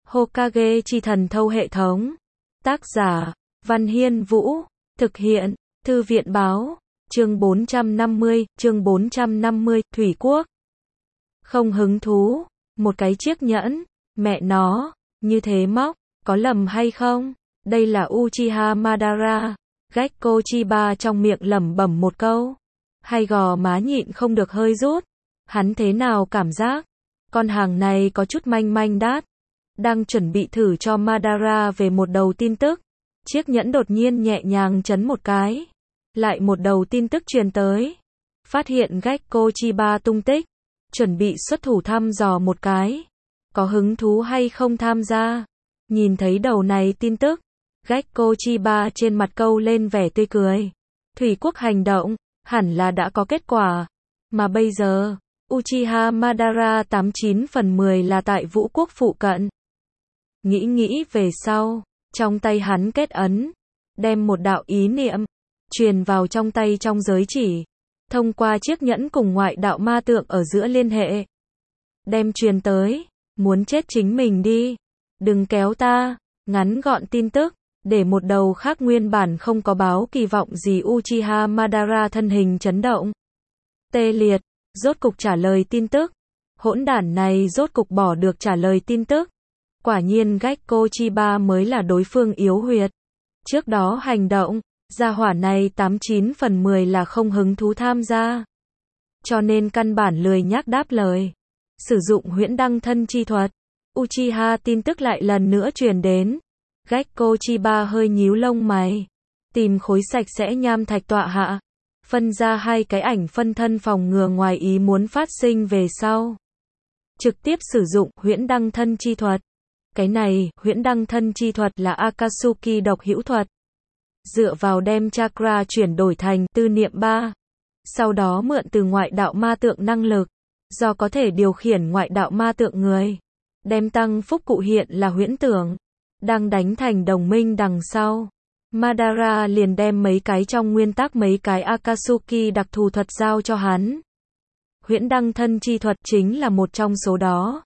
Hokage chi thần thâu hệ thống. Tác giả, Văn Hiên Vũ. Thực hiện, Thư viện báo. Chương 450, Thủy Quốc. Không hứng thú, một cái chiếc nhẫn, mẹ nó, như thế móc, có lầm hay không? Đây là Uchiha Madara. Gekko Chiba trong miệng lẩm bẩm một câu. Hay gò má nhịn không được hơi rút. Hắn thế nào cảm giác? Con hàng này có chút manh manh đát. Đang chuẩn bị thử cho Madara về một đầu tin tức. Chiếc nhẫn đột nhiên nhẹ nhàng chấn một cái. Lại một đầu tin tức truyền tới. Phát hiện Gekko Chiba tung tích. Chuẩn bị xuất thủ thăm dò một cái. Có hứng thú hay không tham gia? Nhìn thấy đầu này tin tức. Gekko Chiba trên mặt câu lên vẻ tươi cười. Thủy Quốc hành động, hẳn là đã có kết quả. Mà bây giờ, Uchiha Madara 89/10 là tại Vũ Quốc phụ cận. Nghĩ về sau, trong tay hắn kết ấn, đem một đạo ý niệm, truyền vào trong tay trong giới chỉ. Thông qua chiếc nhẫn cùng ngoại đạo ma tượng ở giữa liên hệ. Đem truyền tới, muốn chết chính mình đi. Đừng kéo ta, ngắn gọn tin tức. Để một đầu khác nguyên bản không có báo kỳ vọng gì Uchiha Madara thân hình chấn động. Tê liệt, rốt cục trả lời tin tức. Hỗn đản này rốt cục bỏ được trả lời tin tức. Quả nhiên Gekko Chiba mới là đối phương yếu huyệt. Trước đó hành động, gia hỏa này 89/10 là không hứng thú tham gia. Cho nên căn bản lười nhác đáp lời. Sử dụng huyễn đăng thân chi thuật. Uchiha tin tức lại lần nữa truyền đến. Gekko Chiba hơi nhíu lông mày. Tìm khối sạch sẽ nham thạch tọa hạ. Phân ra hai cái ảnh phân thân phòng ngừa ngoài ý muốn phát sinh về sau. Trực tiếp sử dụng huyễn đăng thân chi thuật. Cái này, huyễn đăng thân chi thuật là Akatsuki độc hữu thuật. Dựa vào đem chakra chuyển đổi thành tư niệm 3. Sau đó mượn từ ngoại đạo ma tượng năng lực. Do có thể điều khiển ngoại đạo ma tượng người. Đem tăng phúc cụ hiện là huyễn tưởng. Đang đánh thành đồng minh đằng sau. Madara liền đem mấy cái trong nguyên tắc mấy cái Akatsuki đặc thù thuật giao cho hắn. Huyễn đăng thân chi thuật chính là một trong số đó.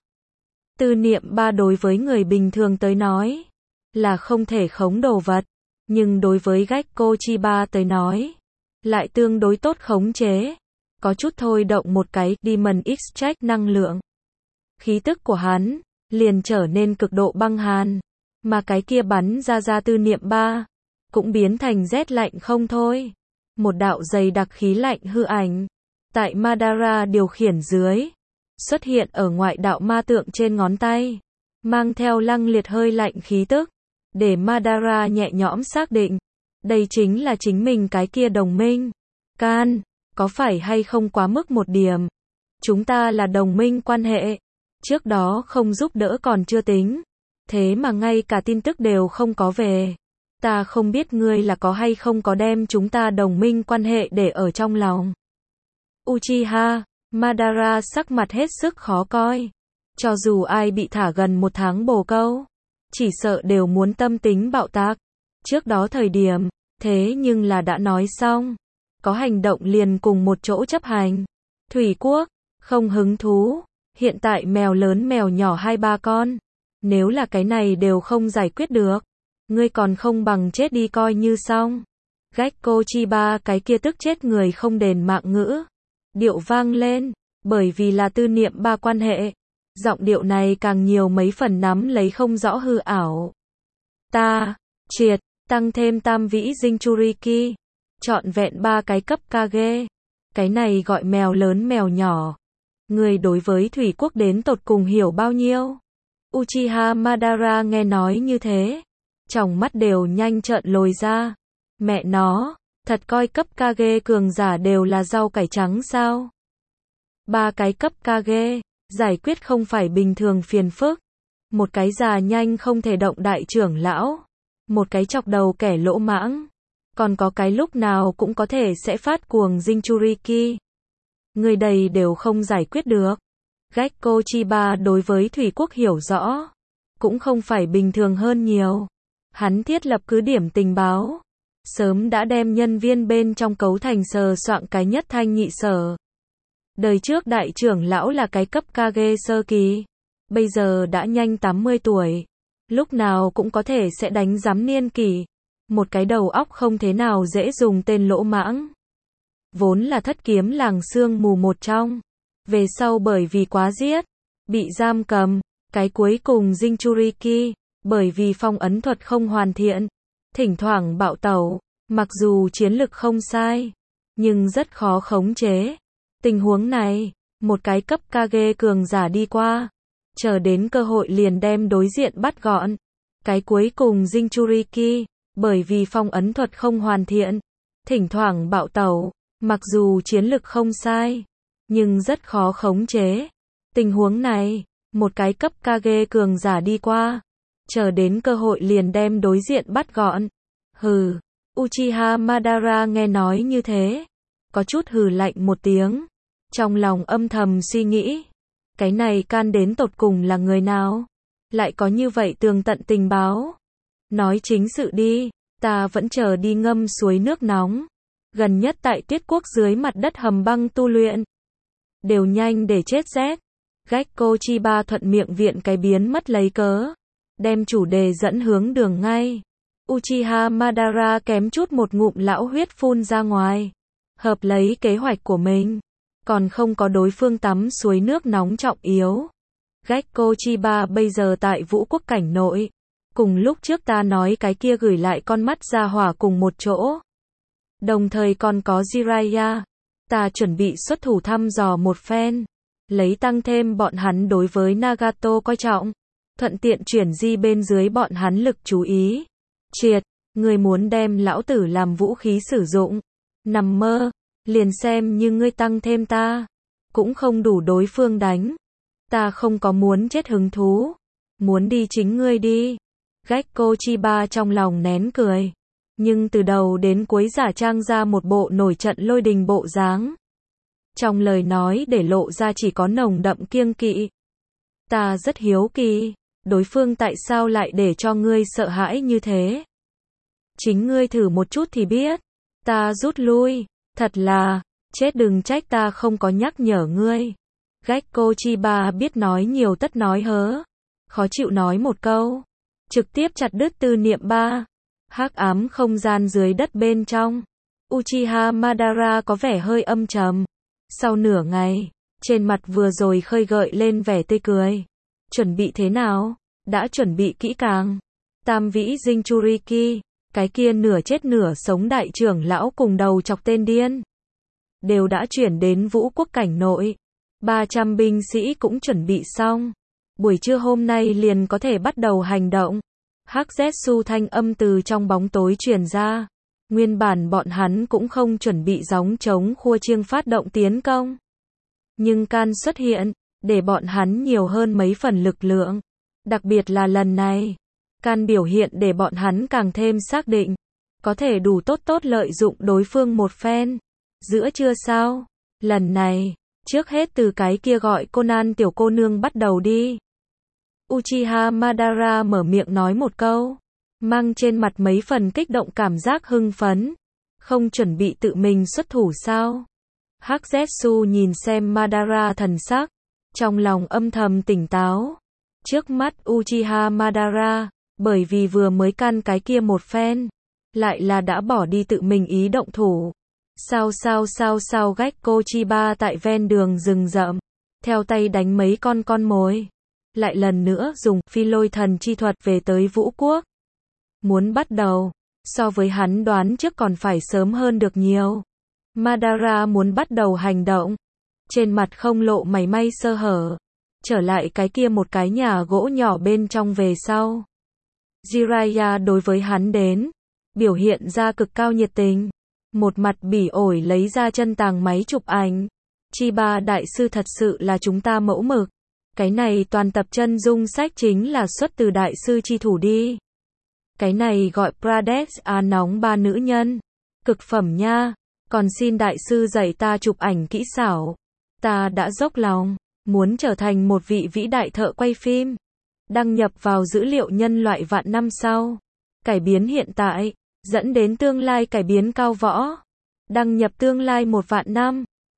Tư niệm 3 đối với người bình thường tới nói là không thể khống đồ vật, nhưng đối với Gekko Chiba tới nói lại tương đối tốt khống chế. Có chút thôi động một cái Demon Extract năng lượng. Khí tức của hắn liền trở nên cực độ băng hàn. Mà cái kia bắn ra tư niệm 3 cũng biến thành rét lạnh không thôi. Một đạo dày đặc khí lạnh hư ảnh tại Madara điều khiển dưới xuất hiện ở ngoại đạo ma tượng trên ngón tay, mang theo lăng liệt hơi lạnh khí tức, để Madara nhẹ nhõm xác định đây chính là chính mình cái kia đồng minh. Can, có phải hay không quá mức một điểm? Chúng ta là đồng minh quan hệ, trước đó không giúp đỡ còn chưa tính. Thế mà ngay cả tin tức đều không có về. Ta không biết ngươi là có hay không có đem chúng ta đồng minh quan hệ để ở trong lòng. Uchiha Madara sắc mặt hết sức khó coi. Cho dù ai bị thả gần một tháng bồ câu, chỉ sợ đều muốn tâm tính bạo tạc. Trước đó thời điểm, thế nhưng là đã nói xong. Có hành động liền cùng một chỗ chấp hành. Thủy Quốc, không hứng thú. Hiện tại mèo lớn mèo nhỏ 2-3 con. Nếu là cái này đều không giải quyết được, ngươi còn không bằng chết đi coi như xong. Gekko Chiba cái kia tức chết người không đền mạng ngữ. Điệu vang lên, bởi vì là tư niệm 3 quan hệ. Giọng điệu này càng nhiều mấy phần nắm lấy không rõ hư ảo. Ta, triệt, tăng thêm tam vĩ Jinchuriki. Trọn vẹn 3 cái cấp Kage. Cái này gọi mèo lớn mèo nhỏ. Người đối với Thủy Quốc đến tột cùng hiểu bao nhiêu? Uchiha Madara nghe nói như thế, tròng mắt đều nhanh trợn lồi ra. Mẹ nó, thật coi cấp Kage cường giả đều là rau cải trắng sao? 3 cái cấp Kage, giải quyết không phải bình thường phiền phức. Một cái già nhanh không thể động đại trưởng lão, một cái chọc đầu kẻ lỗ mãng, còn có cái lúc nào cũng có thể sẽ phát cuồng Jinchuriki. Người đầy đều không giải quyết được. Gekko Chiba đối với Thủy Quốc hiểu rõ, cũng không phải bình thường hơn nhiều. Hắn thiết lập cứ điểm tình báo, sớm đã đem nhân viên bên trong cấu thành sờ soạn cái nhất thanh nhị sở. Đời trước đại trưởng lão là cái cấp Kage sơ kỳ, bây giờ đã nhanh 80 tuổi, lúc nào cũng có thể sẽ đánh giám niên kỷ. Một cái đầu óc không thế nào dễ dùng tên lỗ mãng. Vốn là thất kiếm làng sương mù một trong. Về sau bởi vì quá giết, bị giam cầm. Cái cuối cùng Jinchuriki, bởi vì phong ấn thuật không hoàn thiện, thỉnh thoảng bạo tẩu, mặc dù chiến lực không sai, nhưng rất khó khống chế. Tình huống này, một cái cấp Kage cường giả đi qua, chờ đến cơ hội liền đem đối diện bắt gọn. Cái cuối cùng Jinchuriki, bởi vì phong ấn thuật không hoàn thiện, thỉnh thoảng bạo tẩu, mặc dù chiến lực không sai, nhưng rất khó khống chế. Tình huống này, một cái cấp Kage cường giả đi qua, chờ đến cơ hội liền đem đối diện bắt gọn. Hừ, Uchiha Madara nghe nói như thế, có chút hừ lạnh một tiếng, trong lòng âm thầm suy nghĩ, cái này can đến tột cùng là người nào, lại có như vậy tường tận tình báo. Nói chính sự đi, ta vẫn chờ đi ngâm suối nước nóng, gần nhất tại Tuyết Quốc dưới mặt đất hầm băng tu luyện, đều nhanh để chết rét. Gekko Chiba thuận miệng viện cái biến mất lấy cớ, đem chủ đề dẫn hướng đường ngay. Uchiha Madara kém chút một ngụm lão huyết phun ra ngoài, hợp lấy kế hoạch của mình, còn không có đối phương tắm suối nước nóng trọng yếu. Gekko Chiba bây giờ tại Vũ Quốc cảnh nội, cùng lúc trước ta nói cái kia gửi lại con mắt ra hỏa cùng một chỗ. Đồng thời còn có Jiraiya, ta chuẩn bị xuất thủ thăm dò một phen, lấy tăng thêm bọn hắn đối với Nagato coi trọng, thuận tiện chuyển di bên dưới bọn hắn lực chú ý. Triệt, ngươi muốn đem lão tử làm vũ khí sử dụng, nằm mơ, liền xem như ngươi tăng thêm ta, cũng không đủ đối phương đánh. Ta không có muốn chết hứng thú, muốn đi chính ngươi đi. Gekko Chiba trong lòng nén cười, nhưng từ đầu đến cuối giả trang ra một bộ nổi trận lôi đình bộ dáng. Trong lời nói để lộ ra chỉ có nồng đậm kiêng kỵ. Ta rất hiếu kỳ, đối phương tại sao lại để cho ngươi sợ hãi như thế? Chính ngươi thử một chút thì biết. Ta rút lui, thật là, chết đừng trách ta không có nhắc nhở ngươi. Gekko Chiba biết nói nhiều tất nói hớ, khó chịu nói một câu, trực tiếp chặt đứt tư niệm ba. Hắc ám không gian dưới đất bên trong, Uchiha Madara có vẻ hơi âm trầm. Sau nửa ngày, trên mặt vừa rồi khơi gợi lên vẻ tươi cười. Chuẩn bị thế nào? Đã chuẩn bị kỹ càng. Tam vĩ Jinchuriki, cái kia nửa chết nửa sống đại trưởng lão cùng đầu chọc tên điên, đều đã chuyển đến Vũ Quốc cảnh nội. 300 binh sĩ cũng chuẩn bị xong. Buổi trưa hôm nay liền có thể bắt đầu hành động. Hắc Zetsu thanh âm từ trong bóng tối truyền ra. Nguyên bản bọn hắn cũng không chuẩn bị gióng trống khua chiêng phát động tiến công. Nhưng Can xuất hiện, để bọn hắn nhiều hơn mấy phần lực lượng. Đặc biệt là lần này, Can biểu hiện để bọn hắn càng thêm xác định, có thể đủ tốt lợi dụng đối phương một phen. Giữa trưa sao? Lần này, trước hết từ cái kia gọi Conan tiểu cô nương bắt đầu đi. Uchiha Madara mở miệng nói một câu, mang trên mặt mấy phần kích động cảm giác hưng phấn. Không chuẩn bị tự mình xuất thủ sao? Hắc Zetsu nhìn xem Madara thần sắc, trong lòng âm thầm tỉnh táo. Trước mắt Uchiha Madara, bởi vì vừa mới căn cái kia một phen, lại là đã bỏ đi tự mình ý động thủ. Sao Gekko Chiba tại ven đường rừng rậm, theo tay đánh mấy con mồi, lại lần nữa dùng phi lôi thần chi thuật về tới Vũ Quốc. Muốn bắt đầu, so với hắn đoán trước còn phải sớm hơn được nhiều. Madara muốn bắt đầu hành động, trên mặt không lộ mảy may sơ hở, trở lại cái kia một cái nhà gỗ nhỏ bên trong về sau. Jiraiya đối với hắn đến, biểu hiện ra cực cao nhiệt tình, một mặt bỉ ổi lấy ra chân tàng máy chụp ảnh. Chiba đại sư thật sự là chúng ta mẫu mực. Cái này toàn tập chân dung sách chính là xuất từ đại sư chi thủ đi. Cái này gọi Pradesh nóng ba nữ nhân. Cực phẩm nha. Còn xin đại sư dạy ta chụp ảnh kỹ xảo. Ta đã dốc lòng, muốn trở thành một vị vĩ đại thợ quay phim. Đăng nhập vào dữ liệu nhân loại vạn năm sau. Cải biến hiện tại, dẫn đến tương lai cải biến cao võ. Đăng nhập tương lai 1 vạn năm.